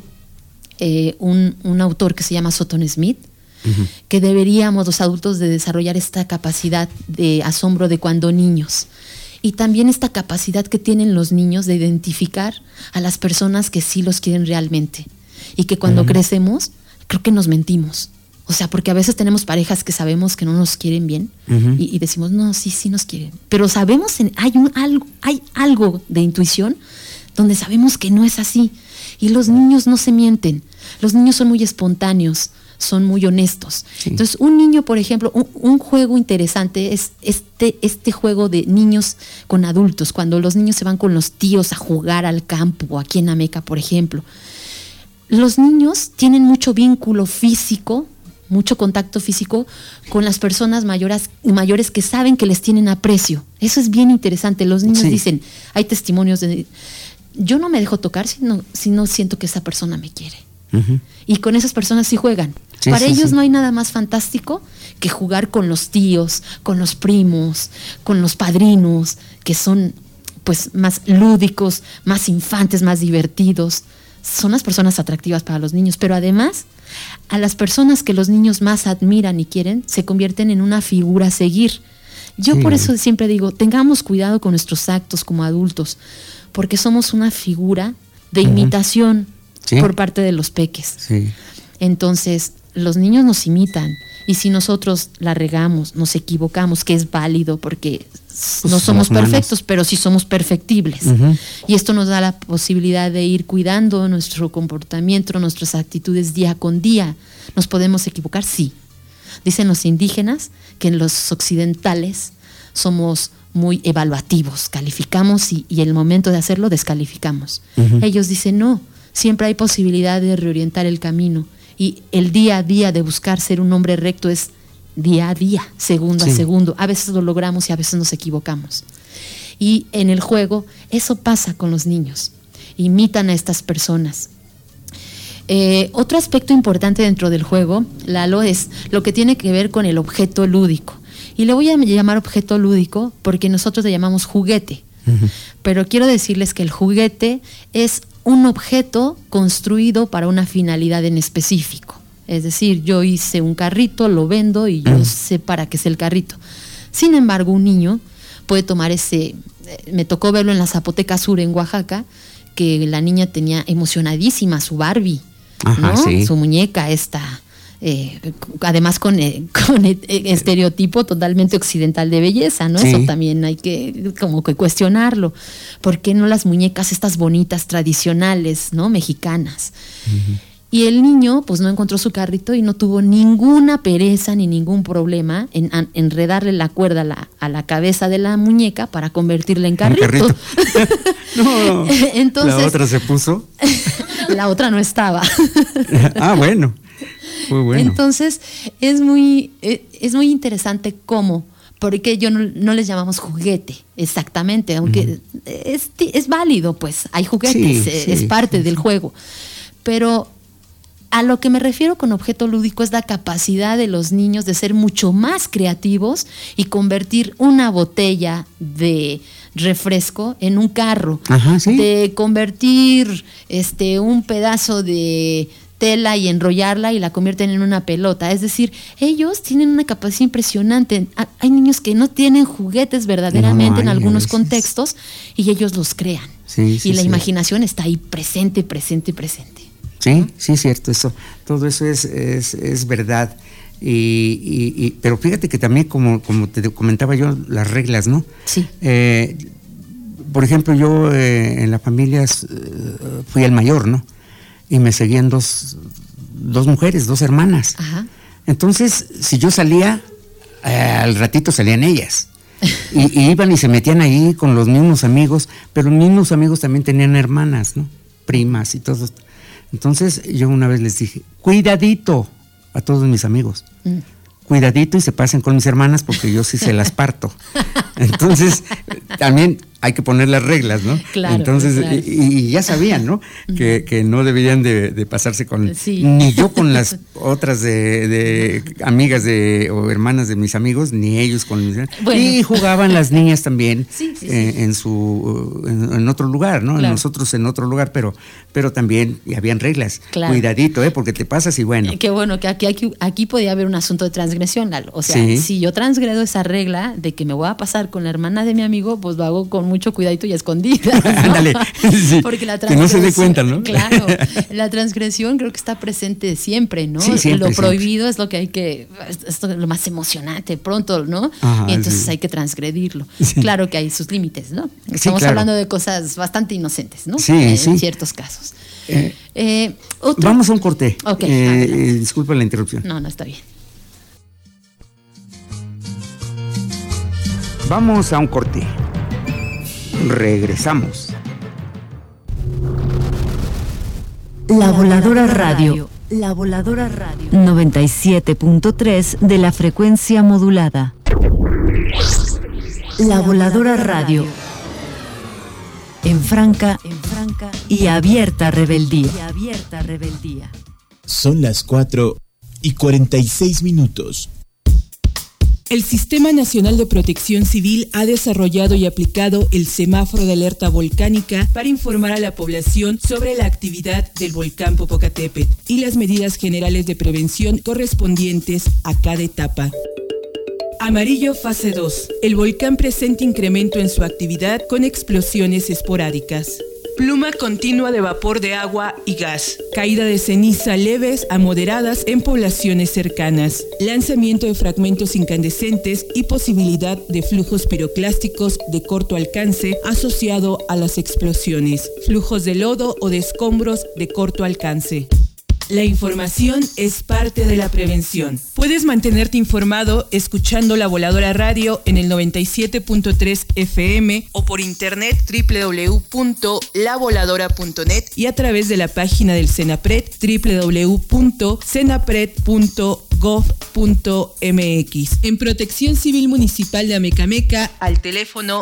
un autor que se llama Sutton Smith, que deberíamos los adultos de desarrollar esta capacidad de asombro de cuando niños, y también esta capacidad que tienen los niños de identificar a las personas que sí los quieren realmente, y que cuando crecemos creo que nos mentimos. O sea, porque a veces tenemos parejas que sabemos que no nos quieren bien, y decimos, no, sí nos quieren, pero sabemos, hay algo de intuición donde sabemos que no es así. Y los niños no se mienten, los niños son muy espontáneos, son muy honestos. Entonces, un niño, por ejemplo, un juego interesante es este juego de niños con adultos, cuando los niños se van con los tíos a jugar al campo, aquí en Ameca, por ejemplo. Los niños tienen mucho vínculo físico, mucho contacto físico con las personas mayores que saben que les tienen aprecio. Eso es bien interesante. Los niños dicen, hay testimonios de... Yo no me dejo tocar si no siento que esa persona me quiere. Y con esas personas sí juegan. Para ellos no hay nada más fantástico que jugar con los tíos, con los primos, con los padrinos, que son pues más lúdicos, más infantes, más divertidos. Son las personas atractivas para los niños, pero además a las personas que los niños más admiran y quieren se convierten en una figura a seguir. Yo por eso siempre digo, tengamos cuidado con nuestros actos como adultos, porque somos una figura de imitación por parte de los peques. Entonces, los niños nos imitan, y si nosotros la regamos, nos equivocamos, que es válido porque no somos perfectos, pero sí somos perfectibles. Y esto nos da la posibilidad de ir cuidando nuestro comportamiento, nuestras actitudes día con día. ¿Nos podemos equivocar? Sí. Dicen los indígenas que en los occidentales somos muy evaluativos, calificamos y en el momento de hacerlo descalificamos. Ellos dicen no, siempre hay posibilidad de reorientar el camino, y el día a día de buscar ser un hombre recto es día a día, segundo a segundo. A veces lo logramos y a veces nos equivocamos. Y en el juego eso pasa con los niños, imitan a estas personas. Otro aspecto importante dentro del juego, Lalo, es lo que tiene que ver con el objeto lúdico. Y le voy a llamar objeto lúdico porque nosotros le llamamos juguete. Uh-huh. Pero quiero decirles que el juguete es un objeto construido para una finalidad en específico. Es decir, yo hice un carrito, lo vendo y yo sé para qué es el carrito. Sin embargo, un niño puede tomar me tocó verlo en la Zapoteca Sur en Oaxaca, que la niña tenía emocionadísima su Barbie, ajá, ¿no? Sí. Su muñeca esta, además con estereotipo totalmente occidental de belleza, ¿no? Sí. Eso también hay que como que cuestionarlo. ¿Por qué no las muñecas estas bonitas tradicionales, ¿no? Mexicanas? Uh-huh. Y el niño pues no encontró su carrito y no tuvo ninguna pereza ni ningún problema en enredarle la cuerda a la cabeza de la muñeca para convertirla en carrito. No, entonces, ¿la otra se puso? La otra no estaba. Ah, bueno. Muy bueno. Entonces es muy interesante cómo, porque no les llamamos juguete exactamente, aunque es válido, pues hay juguetes, es parte del juego. Pero a lo que me refiero con objeto lúdico es la capacidad de los niños de ser mucho más creativos y convertir una botella de refresco en un carro. Ajá, ¿sí? De convertir un pedazo de tela y enrollarla y la convierten en una pelota. Es decir, ellos tienen una capacidad impresionante. Hay niños que no tienen juguetes verdaderamente en algunos contextos y ellos los crean. Sí, y la imaginación está ahí presente. Sí, sí, es cierto, todo eso es verdad. Pero fíjate que también, como te comentaba yo, las reglas, ¿no? Sí. Por ejemplo, yo en la familia fui el mayor, ¿no? Y me seguían dos mujeres, 2 hermanas. Ajá. Entonces, si yo salía, al ratito salían ellas. Y iban y se metían ahí con los mismos amigos, pero los mismos amigos también tenían hermanas, ¿no? Primas y todo. Entonces yo una vez les dije, cuidadito a todos mis amigos, cuidadito y se pasen con mis hermanas porque yo sí se las parto. Entonces también hay que poner las reglas, ¿no? Claro. Entonces, claro. Y ya sabían, ¿no? Que no deberían de pasarse con, ni yo con las otras de amigas o hermanas de mis amigos, ni ellos con mis hermanas. Bueno. Y jugaban las niñas también en otro lugar, ¿no? Claro. Nosotros en otro lugar, pero también habían reglas. Claro. Cuidadito, porque te pasas y bueno. Qué bueno, que aquí podía haber un asunto de transgresión, Lalo. O sea, si yo transgredo esa regla de que me voy a pasar con la hermana de mi amigo, pues lo hago con mucho cuidadito y a escondidas, ¿no? Ándale, sí. Porque la que no se dé cuenta, ¿no? Claro, la transgresión creo que está presente siempre, ¿no? Sí, siempre, lo prohibido es lo que es lo más emocionante, pronto, ¿no? Ajá, y entonces hay que transgredirlo. Sí. Claro que hay sus límites, ¿no? Estamos hablando de cosas bastante inocentes, ¿no? Sí, en ciertos casos. Vamos a un corte. Okay, disculpa la interrupción. No, está bien. Vamos a un corte. Regresamos. La Voladora Radio. La Voladora Radio. 97.3 de la frecuencia modulada. La Voladora Radio. En franca y abierta rebeldía. Son las 4:46. El Sistema Nacional de Protección Civil ha desarrollado y aplicado el semáforo de alerta volcánica para informar a la población sobre la actividad del volcán Popocatépetl y las medidas generales de prevención correspondientes a cada etapa. Amarillo fase 2. El volcán presenta incremento en su actividad con explosiones esporádicas. Pluma continua de vapor de agua y gas. Caída de ceniza leves a moderadas en poblaciones cercanas. Lanzamiento de fragmentos incandescentes y posibilidad de flujos piroclásticos de corto alcance asociado a las explosiones. Flujos de lodo o de escombros de corto alcance. La información es parte de la prevención. Puedes mantenerte informado escuchando La Voladora Radio en el 97.3 FM o por internet www.lavoladora.net y a través de la página del CENAPRED www.cenapred.gov.mx. En Protección Civil Municipal de Amecameca, al teléfono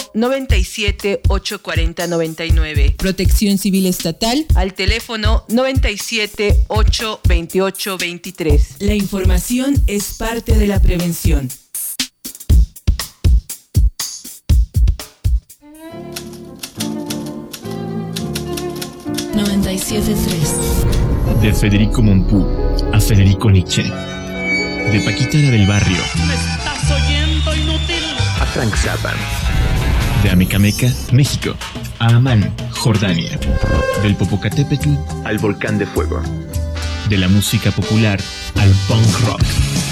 97-840-99. Protección Civil Estatal, al teléfono 97-828-23. La información es parte de la prevención. De Federico Mompou a Federico Nietzsche. De Paquita la del Barrio. ¿Me estás oyendo, inútil? A Frank Zappa. De Amecameca, México, a Amán, Jordania. Del Popocatépetl al Volcán de Fuego. De la música popular al punk rock.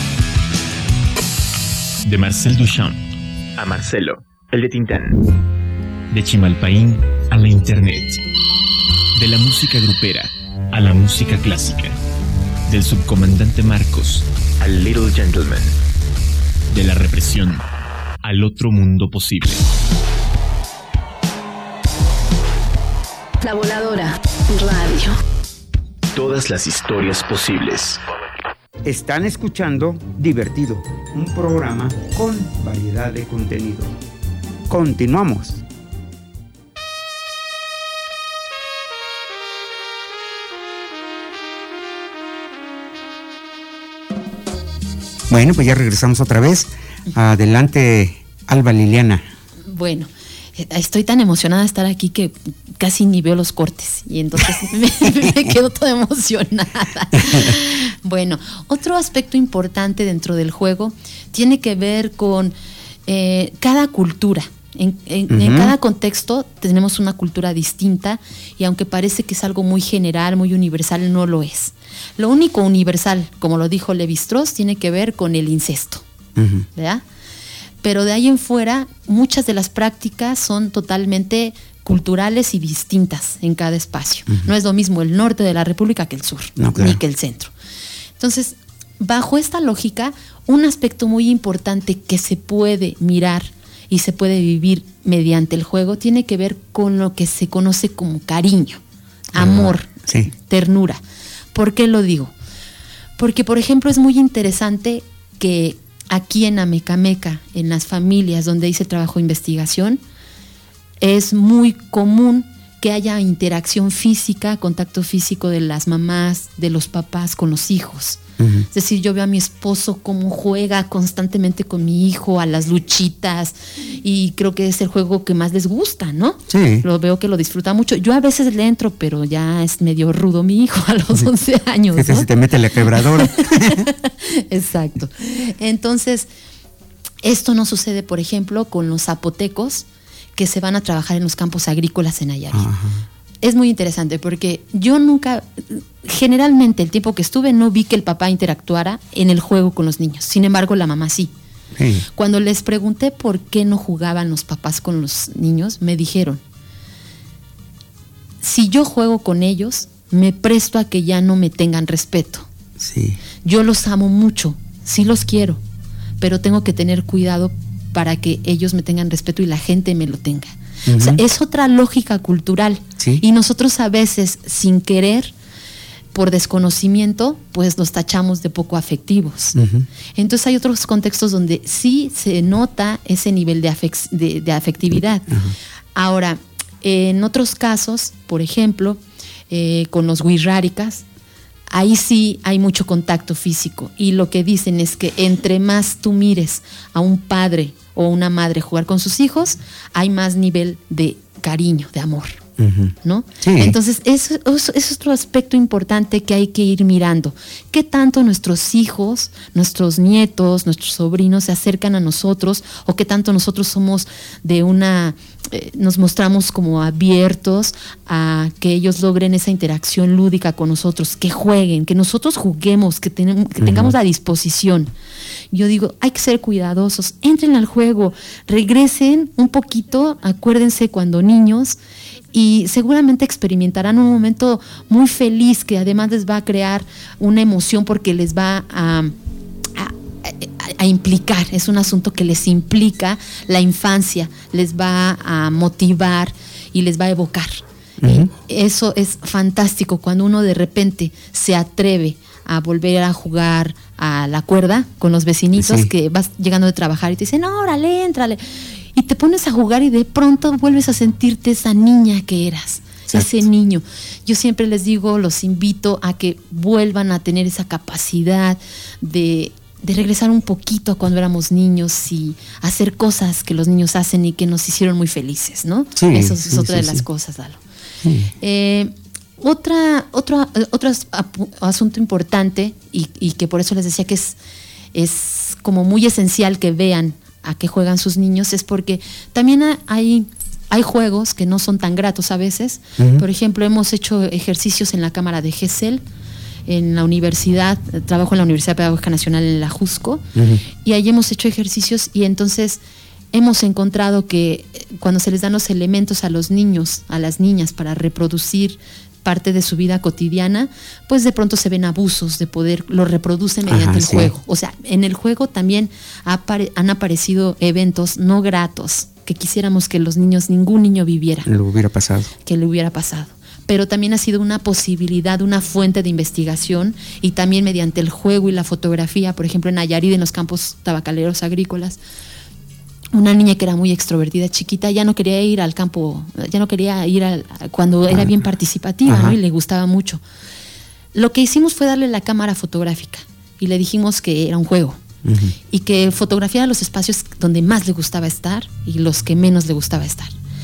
De Marcel Duchamp a Marcelo, el de Tintán. De Chimalpaín a la Internet. De la música grupera a la música clásica. Del subcomandante Marcos al Little Gentleman. De la represión al otro mundo posible. La Voladora Radio. Todas las historias posibles. Están escuchando Divertido, un programa con variedad de contenido. Continuamos. Bueno, pues ya regresamos otra vez. Adelante, Alba Liliana. Bueno, estoy tan emocionada de estar aquí que casi ni veo los cortes y entonces me quedo toda emocionada. Bueno, otro aspecto importante dentro del juego tiene que ver con cada cultura. En cada contexto tenemos una cultura distinta y aunque parece que es algo muy general, muy universal, no lo es. Lo único universal, como lo dijo Lévi-Strauss, tiene que ver con el incesto, ¿verdad? Pero de ahí en fuera, muchas de las prácticas son totalmente culturales y distintas en cada espacio. No es lo mismo el norte de la República que el sur, ni que el centro. Entonces, bajo esta lógica, un aspecto muy importante que se puede mirar y se puede vivir mediante el juego tiene que ver con lo que se conoce como cariño, amor, ternura. ¿Por qué lo digo? Porque, por ejemplo, es muy interesante que aquí en Amecameca, en las familias donde hice trabajo de investigación, es muy común que haya interacción física, contacto físico de las mamás, de los papás con los hijos. Es decir, yo veo a mi esposo cómo juega constantemente con mi hijo a las luchitas y creo que es el juego que más les gusta, ¿no? Sí. Lo veo que lo disfruta mucho. Yo a veces le entro, pero ya es medio rudo mi hijo a los 11 años, ¿no? Se te mete la quebradora. Exacto. Entonces, esto no sucede, por ejemplo, con los zapotecos que se van a trabajar en los campos agrícolas en Nayarit. Es muy interesante porque yo nunca, generalmente el tiempo que estuve no vi que el papá interactuara en el juego con los niños. Sin embargo, la mamá sí. Cuando les pregunté por qué no jugaban los papás con los niños, me dijeron, si yo juego con ellos, me presto a que ya no me tengan respeto. Yo los amo mucho, sí los quiero, pero tengo que tener cuidado para que ellos me tengan respeto y la gente me lo tenga. O sea, es otra lógica cultural. Y nosotros a veces, sin querer, por desconocimiento, pues los tachamos de poco afectivos. Entonces hay otros contextos donde sí se nota ese nivel de afectividad. Ahora, en otros casos, por ejemplo, con los wixárikas, ahí sí hay mucho contacto físico y lo que dicen es que entre más tú mires a un padre o una madre jugar con sus hijos, hay más nivel de cariño, de amor, ¿no? Entonces, eso es otro aspecto importante que hay que ir mirando. ¿Qué tanto nuestros hijos, nuestros nietos, nuestros sobrinos se acercan a nosotros o qué tanto nosotros somos nos mostramos como abiertos a que ellos logren esa interacción lúdica con nosotros, que jueguen, que nosotros juguemos, que tengamos la disposición? Yo digo, hay que ser cuidadosos, entren al juego, regresen un poquito, acuérdense cuando niños, y seguramente experimentarán un momento muy feliz que además les va a crear una emoción porque les va a implicar, es un asunto que les implica la infancia, les va a motivar y les va a evocar. Eso es fantástico cuando uno de repente se atreve a volver a jugar a la cuerda con los vecinitos, que vas llegando de trabajar y te dicen, órale, éntrale. Y te pones a jugar y de pronto vuelves a sentirte esa niña que eras. Exacto. Ese niño. Yo siempre les digo, los invito a que vuelvan a tener esa capacidad de regresar un poquito a cuando éramos niños y hacer cosas que los niños hacen y que nos hicieron muy felices, ¿no? Sí, eso es otra de las cosas, Lalo. Sí. Otro asunto importante y que por eso les decía que es como muy esencial que vean a qué juegan sus niños, es porque también hay juegos que no son tan gratos a veces. Por ejemplo, hemos hecho ejercicios en la Cámara de GESEL, en la universidad, trabajo en la Universidad Pedagógica Nacional en la Jusco, y ahí hemos hecho ejercicios y entonces hemos encontrado que cuando se les dan los elementos a los niños, a las niñas para reproducir parte de su vida cotidiana, pues de pronto se ven abusos de poder, lo reproducen mediante el juego. O sea, en el juego también han aparecido eventos no gratos que quisiéramos que los niños, ningún niño viviera. Que le hubiera pasado. Pero también ha sido una posibilidad, una fuente de investigación, y también mediante el juego y la fotografía, por ejemplo en Nayarit, en los campos tabacaleros agrícolas, una niña que era muy extrovertida, chiquita, ya no quería ir al campo, ya no quería ir cuando era bien participativa, ¿no? Y le gustaba mucho. Lo que hicimos fue darle la cámara fotográfica y le dijimos que era un juego. Y que fotografiara los espacios donde más le gustaba estar y los que menos le gustaba estar.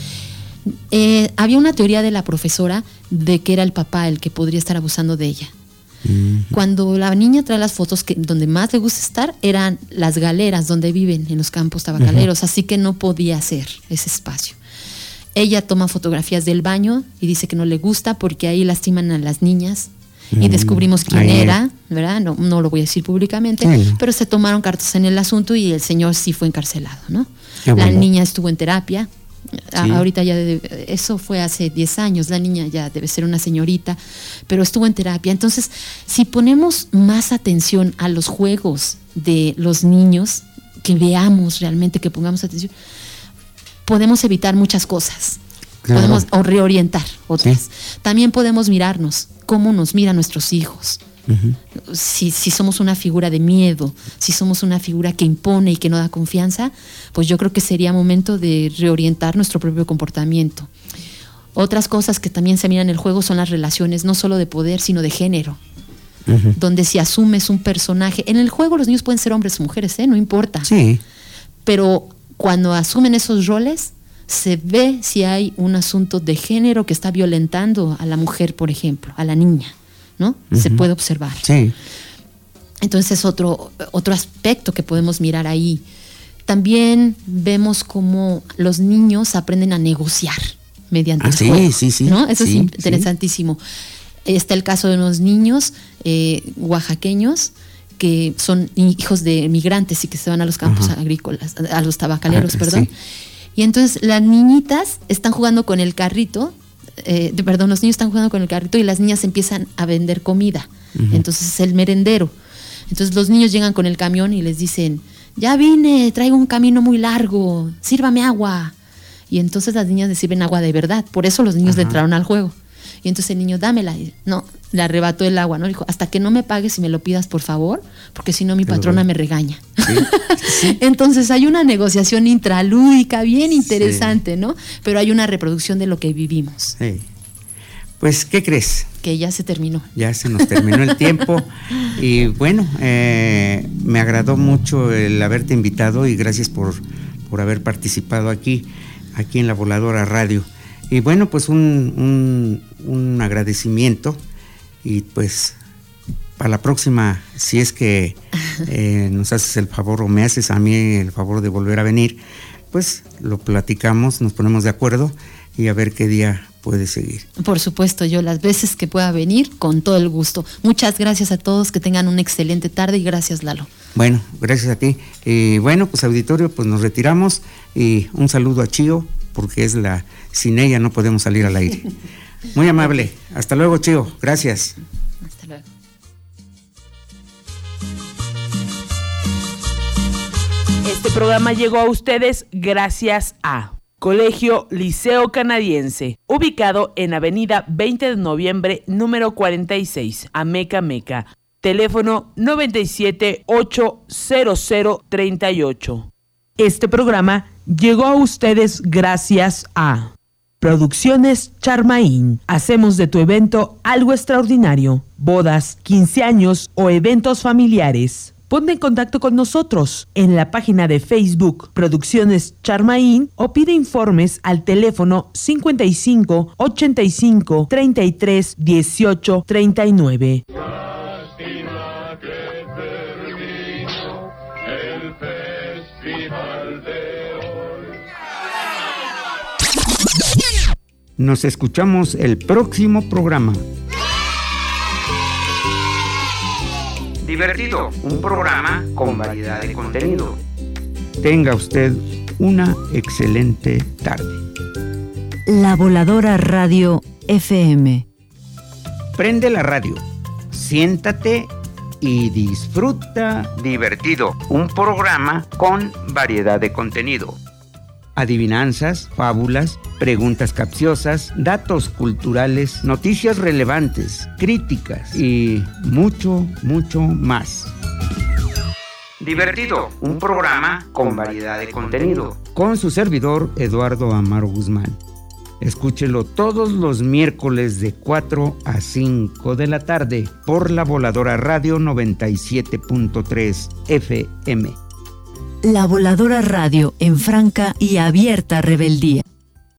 Había una teoría de la profesora de que era el papá el que podría estar abusando de ella. Cuando la niña trae las fotos donde más le gusta estar eran las galeras donde viven en los campos tabacaleros, así que no podía ser ese espacio. Ella toma fotografías del baño y dice que no le gusta porque ahí lastiman a las niñas. Y descubrimos quién era, ¿verdad? No lo voy a decir públicamente, pero se tomaron cartas en el asunto y el señor sí fue encarcelado, ¿no? La niña estuvo en terapia. Ahorita ya eso fue hace 10 años, la niña ya debe ser una señorita, pero estuvo en terapia. Entonces, si ponemos más atención a los juegos de los niños, que veamos realmente, que pongamos atención, podemos evitar muchas cosas. Podemos reorientar otras. También podemos mirarnos, cómo nos miran nuestros hijos. Si somos una figura de miedo, si somos una figura que impone y que no da confianza, pues yo creo que sería momento de reorientar nuestro propio comportamiento. Otras cosas que también se miran en el juego son las relaciones, no solo de poder, sino de género. Donde si asumes un personaje, en el juego los niños pueden ser hombres o mujeres, no importa. Pero cuando asumen esos roles, se ve si hay un asunto de género que está violentando a la mujer, por ejemplo, a la niña, ¿no? Se puede observar. Entonces otro aspecto que podemos mirar ahí. También vemos cómo los niños aprenden a negociar mediante el juego, ¿no? Eso es interesantísimo. Está el caso de unos niños oaxaqueños que son hijos de migrantes y que se van a los campos agrícolas, a los tabacaleros, perdón. Y entonces las niñitas están jugando con el carrito, los niños están jugando con el carrito y las niñas empiezan a vender comida. Entonces es el merendero. Entonces los niños llegan con el camión y les dicen, ya vine, traigo un camino muy largo, sírvame agua. Y entonces las niñas les sirven agua de verdad. Por eso los niños le entraron al juego. Y entonces el niño, dámela. Y no, le arrebató el agua, ¿no? Dijo, hasta que no me pagues y me lo pidas, por favor, porque si no mi patrona me regaña. Entonces hay una negociación intralúdica bien interesante, ¿no? Pero hay una reproducción de lo que vivimos. Pues, ¿qué crees? Que ya se terminó. Ya se nos terminó el tiempo. Y bueno, me agradó mucho el haberte invitado y gracias por haber participado aquí en La Voladora Radio. Y bueno, pues un agradecimiento y pues para la próxima, si es que nos haces el favor o me haces a mí el favor de volver a venir, pues lo platicamos, nos ponemos de acuerdo y a ver qué día puede seguir. Por supuesto, yo las veces que pueda venir, con todo el gusto. Muchas gracias a todos, que tengan una excelente tarde y gracias, Lalo. Bueno, gracias a ti. Y bueno, pues auditorio, pues nos retiramos y un saludo a Chío, porque sin ella no podemos salir al aire. Muy amable. Hasta luego, Chío. Gracias. Hasta luego. Este programa llegó a ustedes gracias a Colegio Liceo Canadiense, ubicado en Avenida 20 de Noviembre, número 46, Ameca Meca. teléfono 97-80038. Este programa llegó a ustedes gracias a Producciones Charmaín. Hacemos de tu evento algo extraordinario. Bodas, 15 años o eventos familiares. Ponte en contacto con nosotros en la página de Facebook Producciones Charmaín o pide informes al teléfono 55 85 33 18 39. Nos escuchamos el próximo programa. Divertido, un programa con variedad de contenido. Tenga usted una excelente tarde. La Voladora Radio FM. Prende la radio, siéntate y disfruta. Divertido, un programa con variedad de contenido. Adivinanzas, fábulas, preguntas capciosas, datos culturales, noticias relevantes, críticas y mucho, mucho más. Divertido, un programa con variedad de contenido. Con su servidor, Eduardo Amaro Guzmán. Escúchelo todos los miércoles de 4 a 5 de la tarde por la Voladora Radio 97.3 FM. La Voladora Radio en franca y abierta rebeldía.